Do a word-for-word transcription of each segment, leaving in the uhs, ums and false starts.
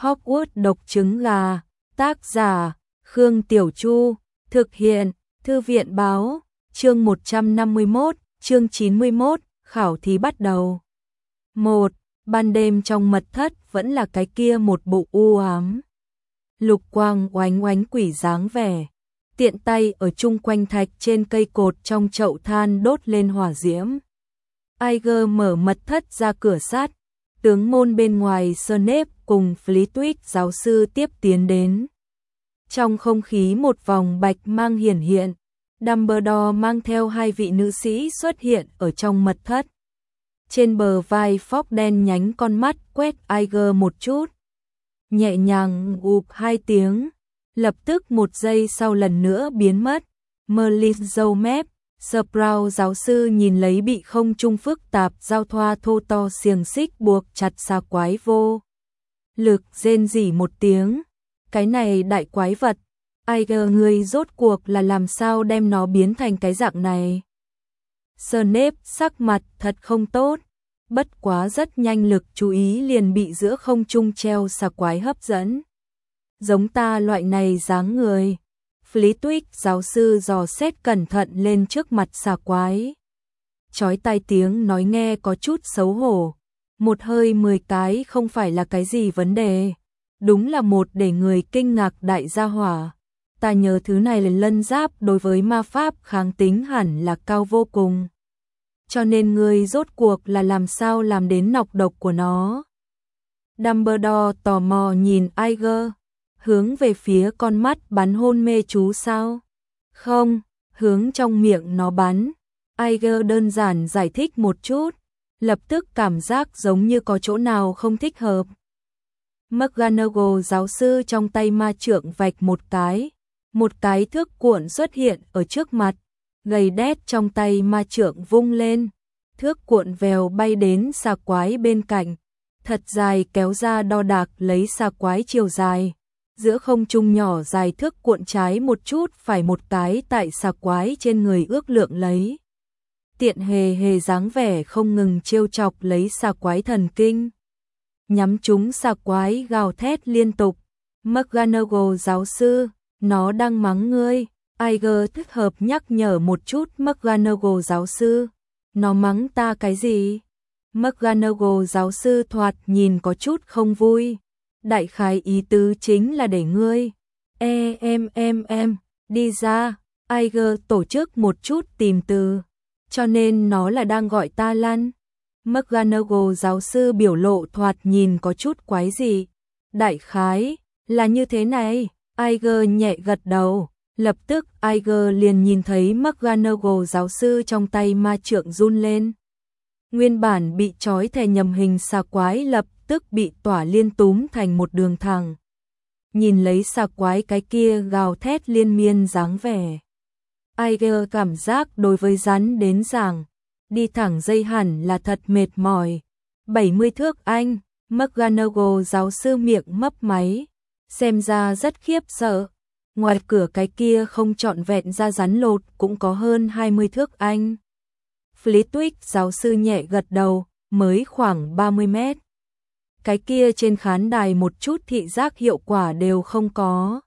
Hogwarts độc trứng gà, tác giả, Khương Tiểu Chu, thực hiện, Thư viện báo, chương một trăm năm mươi mốt, chương chín mươi mốt, khảo thí bắt đầu. một. Ban đêm trong mật thất vẫn là cái kia một bộ u ám. Lục quang oánh oánh quỷ dáng vẻ, tiện tay ở chung quanh thạch trên cây cột trong chậu than đốt lên hỏa diễm. Iger mở mật thất ra cửa sắt, tướng môn bên ngoài Snape cùng Flitwick giáo sư tiếp tiến đến. Trong không khí một vòng bạch mang hiển hiện, Dumbledore mang theo hai vị nữ sĩ xuất hiện ở trong mật thất. Trên bờ vai Fox đen nhánh con mắt quét Iger một chút, nhẹ nhàng ụp hai tiếng, lập tức một giây sau lần nữa biến mất. Merlin dâu mép, Sprout giáo sư nhìn lấy bị không trung phức tạp giao thoa thô to xiềng xích buộc chặt xà quái vô lực rên rỉ một tiếng. Cái này đại quái vật, Iger ngươi rốt cuộc là làm sao đem nó biến thành cái dạng này? Snape sắc mặt thật không tốt, bất quá rất nhanh lực chú ý liền bị giữa không trung treo xà quái hấp dẫn. Giống ta loại này dáng người. Flitwick giáo sư dò xét cẩn thận lên trước mặt xà quái. Chói tai tiếng nói nghe có chút xấu hổ. Một hơi mười cái không phải là cái gì vấn đề. Đúng là một để người kinh ngạc đại gia hỏa. Ta nhớ thứ này là lân giáp đối với ma pháp kháng tính hẳn là cao vô cùng. Cho nên ngươi rốt cuộc là làm sao làm đến nọc độc của nó? Dumbledore tò mò nhìn Iger, hướng về phía con mắt bắn hôn mê chú sao? Không, hướng trong miệng nó bắn. Iger đơn giản giải thích một chút, lập tức cảm giác giống như có chỗ nào không thích hợp. McGonagall giáo sư trong tay ma trượng vạch một cái, một cái thước cuộn xuất hiện ở trước mặt, gầy đét trong tay ma trượng vung lên, thước cuộn vèo bay đến xà quái bên cạnh, thật dài kéo ra đo đạc lấy xà quái chiều dài, giữa không trung nhỏ dài thước cuộn trái một chút phải một cái tại xà quái trên người ước lượng lấy. Tiện hề hề dáng vẻ không ngừng trêu chọc lấy xà quái thần kinh. Nhắm chúng xà quái gào thét liên tục. McGonagall giáo sư, nó đang mắng ngươi. Iger thích hợp nhắc nhở một chút McGonagall giáo sư. Nó mắng ta cái gì? McGonagall giáo sư thoạt nhìn có chút không vui. Đại khái ý tứ chính là để ngươi. E em em em, đi ra. Iger tổ chức một chút tìm từ. Cho nên nó là đang gọi ta lăn. McGonagall giáo sư biểu lộ thoạt nhìn có chút quái gì. Đại khái, là như thế này. Iger nhẹ gật đầu. Lập tức Iger liền nhìn thấy McGonagall giáo sư trong tay ma trượng run lên. Nguyên bản bị trói thè nhầm hình xà quái lập tức bị tỏa liên túm thành một đường thẳng. Nhìn lấy xà quái cái kia gào thét liên miên dáng vẻ. Iger cảm giác đối với rắn đến giảng, đi thẳng dây hẳn là thật mệt mỏi. bảy mươi thước anh, McGonagall giáo sư miệng mấp máy, xem ra rất khiếp sợ. Ngoài cửa cái kia không trọn vẹn ra rắn lột cũng có hơn hai mươi thước anh. Flitwick giáo sư nhẹ gật đầu, mới khoảng ba mươi mét. Cái kia trên khán đài một chút thị giác hiệu quả đều không có.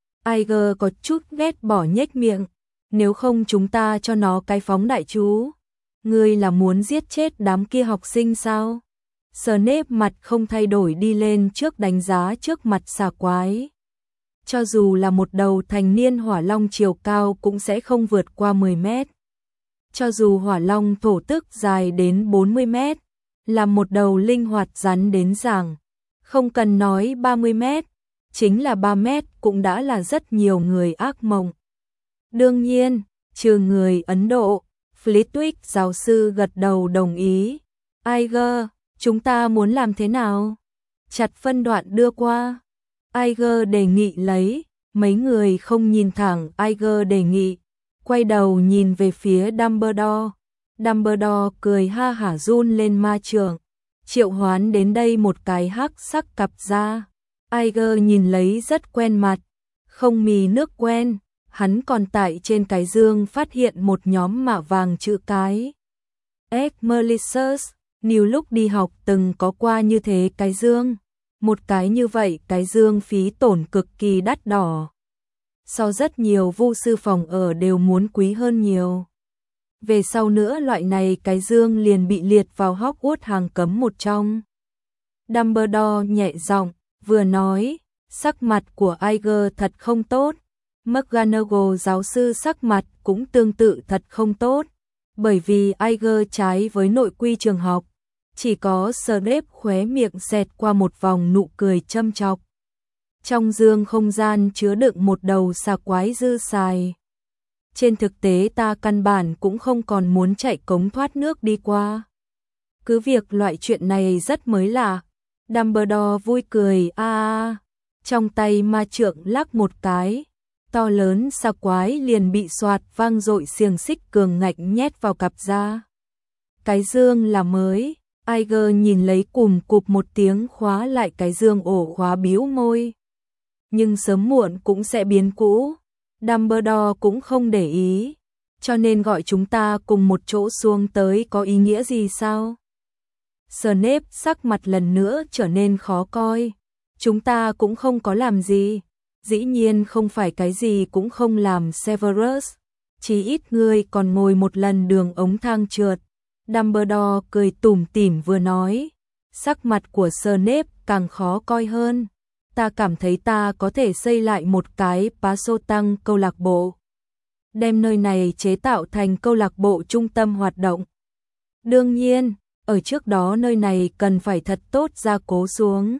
Iger có chút ghét bỏ nhếch miệng. Nếu không chúng ta cho nó cái phóng đại chú. Ngươi là muốn giết chết đám kia học sinh sao? Snape mặt không thay đổi đi lên trước đánh giá trước mặt xà quái. Cho dù là một đầu thành niên hỏa long chiều cao cũng sẽ không vượt qua mười mét. Cho dù hỏa long thổ tức dài đến bốn mươi mét, là một đầu linh hoạt rắn đến giảng. Không cần nói ba mươi mét, chính là ba mét cũng đã là rất nhiều người ác mộng. Đương nhiên, trừ người Ấn Độ, Flitwick giáo sư gật đầu đồng ý. Iger, chúng ta muốn làm thế nào? Chặt phân đoạn đưa qua. Iger đề nghị lấy, mấy người không nhìn thẳng Iger đề nghị, quay đầu nhìn về phía Dumbledore. Dumbledore cười ha hả run lên ma trượng, triệu hoán đến đây một cái hắc sắc cặp da. Iger nhìn lấy rất quen mặt, không mì nước quen. Hắn còn tại trên cái dương phát hiện một nhóm mạ vàng chữ cái. Expelliarmus, nhiều lúc đi học từng có qua như thế cái dương. Một cái như vậy cái dương phí tổn cực kỳ đắt đỏ. So rất nhiều vu sư phòng ở đều muốn quý hơn nhiều. Về sau nữa loại này cái dương liền bị liệt vào Hogwarts hàng cấm một trong. Dumbledore nhẹ giọng vừa nói, sắc mặt của Iger thật không tốt. McGonagall giáo sư sắc mặt cũng tương tự thật không tốt, bởi vì Iger trái với nội quy trường học. Chỉ có Snape khóe miệng xẹt qua một vòng nụ cười châm chọc. Trong dương không gian chứa đựng một đầu xà quái dư xài. Trên thực tế ta căn bản cũng không còn muốn chạy cống thoát nước đi qua. Cứ việc loại chuyện này rất mới lạ. Dumbledore vui cười a à, trong tay ma trượng lắc một cái. To lớn xà quái liền bị xoạt vang dội xiềng xích cường ngạch nhét vào cặp da. Cái dương là mới. Iger nhìn lấy cùm cụp một tiếng khóa lại cái dương ổ khóa bĩu môi. Nhưng sớm muộn cũng sẽ biến cũ. Dumbledore cũng không để ý. Cho nên gọi chúng ta cùng một chỗ xuống tới có ý nghĩa gì sao? Snape sắc mặt lần nữa trở nên khó coi. Chúng ta cũng không có làm gì. Dĩ nhiên không phải cái gì cũng không làm Severus. Chỉ ít ngươi còn ngồi một lần đường ống thang trượt. Dumbledore cười tủm tỉm vừa nói. Sắc mặt của Snape càng khó coi hơn. Ta cảm thấy ta có thể xây lại một cái Pasotang câu lạc bộ. Đem nơi này chế tạo thành câu lạc bộ trung tâm hoạt động. Đương nhiên, ở trước đó nơi này cần phải thật tốt gia cố xuống.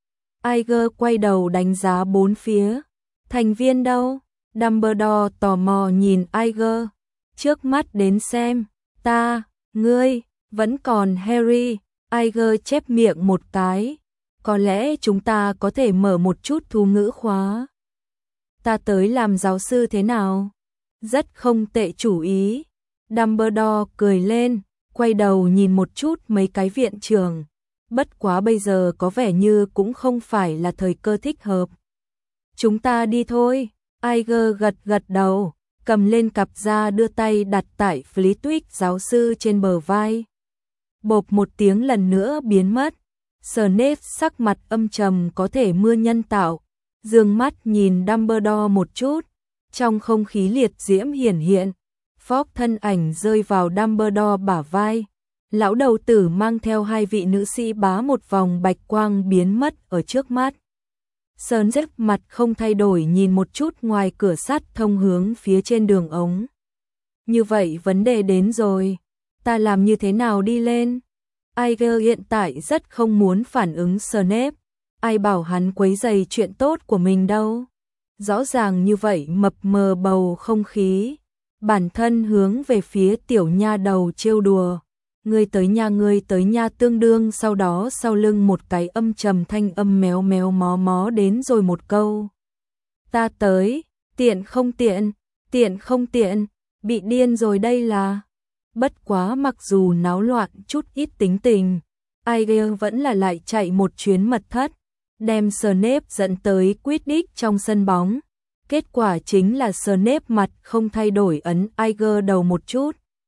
Iger quay đầu đánh giá bốn phía. Thành viên đâu? Dumbledore tò mò nhìn Iger. Trước mắt đến xem. Ta, ngươi, vẫn còn Harry. Iger chép miệng một cái. Có lẽ chúng ta có thể mở một chút thu ngữ khóa. Ta tới làm giáo sư thế nào? Rất không tệ chủ ý. Dumbledore cười lên, quay đầu nhìn một chút mấy cái viện trưởng. Bất quá bây giờ có vẻ như cũng không phải là thời cơ thích hợp. Chúng ta đi thôi. Iger gật gật đầu, cầm lên cặp da đưa tay đặt tại Flitwick giáo sư trên bờ vai. Bộp một tiếng lần nữa biến mất. Snape sắc mặt âm trầm có thể mưa nhân tạo, dương mắt nhìn Dumbledore một chút, trong không khí liệt diễm hiển hiện, Fogg thân ảnh rơi vào Dumbledore bả vai, lão đầu tử mang theo hai vị nữ sĩ bá một vòng bạch quang biến mất ở trước mắt. Snape mặt không thay đổi nhìn một chút ngoài cửa sắt thông hướng phía trên đường ống. Như vậy vấn đề đến rồi, ta làm như thế nào đi lên? Iger hiện tại rất không muốn phản ứng Snape, ai bảo hắn quấy rầy chuyện tốt của mình đâu. Rõ ràng như vậy mập mờ bầu không khí, bản thân hướng về phía tiểu nha đầu trêu đùa. Ngươi tới nha ngươi tới nha tương đương sau đó sau lưng một cái âm trầm thanh âm méo méo mó mó đến rồi một câu. Ta tới, tiện không tiện, tiện không tiện, bị điên rồi đây là... Bất quá mặc dù náo loạn chút ít tính tình, Iger vẫn là lại chạy một chuyến mật thất, đem Snape dẫn tới Quidditch trong sân bóng. Kết quả chính là Snape mặt không thay đổi ấn Iger đầu một chút.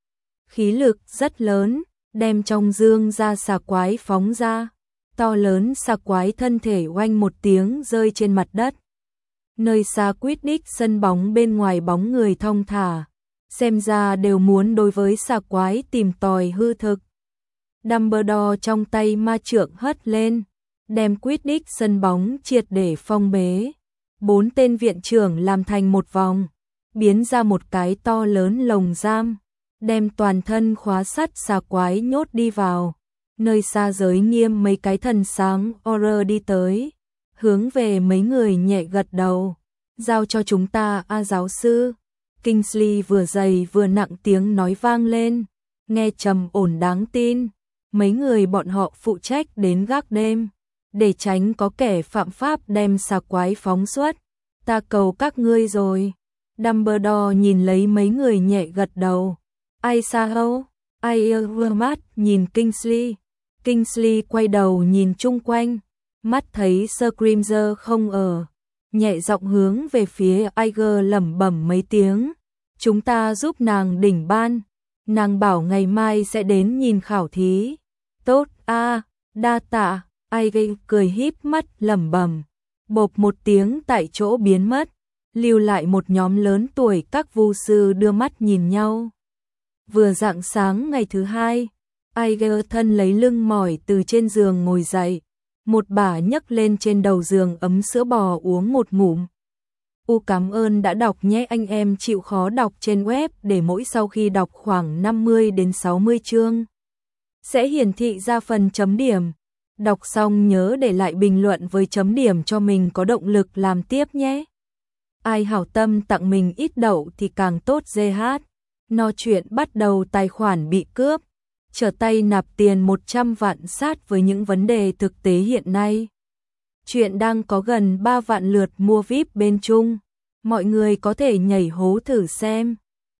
Khí lực rất lớn, đem trong dương ra xà quái phóng ra. To lớn xà quái thân thể oanh một tiếng rơi trên mặt đất. Nơi xa Quidditch sân bóng bên ngoài bóng người thong thả. Xem ra đều muốn đối với xà quái tìm tòi hư thực. Dumbledore trong tay ma trượng hất lên, đem Quidditch sân bóng triệt để phong bế. Bốn tên viện trưởng làm thành một vòng, biến ra một cái to lớn lồng giam, đem toàn thân khóa sắt xà quái nhốt đi vào. Nơi xa giới nghiêm mấy cái thần sáng Auror đi tới, hướng về mấy người nhẹ gật đầu. Giao cho chúng ta a giáo sư. Kingsley vừa dày vừa nặng tiếng nói vang lên, nghe trầm ổn đáng tin. Mấy người bọn họ phụ trách đến gác đêm, để tránh có kẻ phạm pháp đem xà quái phóng xuất. Ta cầu các ngươi rồi. Dumbledore nhìn lấy mấy người nhẹ gật đầu. Ai sao? Ai vừa mắt nhìn Kingsley. Kingsley quay đầu nhìn chung quanh, mắt thấy Scrimger không ở. Nhẹ giọng hướng về phía Iger lẩm bẩm mấy tiếng. Chúng ta giúp nàng đỉnh ban. Nàng bảo ngày mai sẽ đến nhìn khảo thí. Tốt a, à, đa tạ. Ai gây cười híp mắt lẩm bẩm, bộp một tiếng tại chỗ biến mất, lưu lại một nhóm lớn tuổi các vu sư đưa mắt nhìn nhau. Vừa rạng sáng ngày thứ hai, Ai gây thân lấy lưng mỏi từ trên giường ngồi dậy, một bả nhấc lên trên đầu giường ấm sữa bò uống một ngụm. U cảm ơn đã đọc nhé, anh em chịu khó đọc trên web để mỗi sau khi đọc khoảng năm mươi đến sáu mươi chương sẽ hiển thị ra phần chấm điểm. Đọc xong nhớ để lại bình luận với chấm điểm cho mình có động lực làm tiếp nhé. Ai hảo tâm tặng mình ít đậu thì càng tốt. giê hát. No chuyện bắt đầu tài khoản bị cướp, trở tay nạp tiền một trăm vạn sát với những vấn đề thực tế hiện nay. Chuyện đang có gần ba vạn lượt mua víp bên Trung. Mọi người có thể nhảy hố thử xem.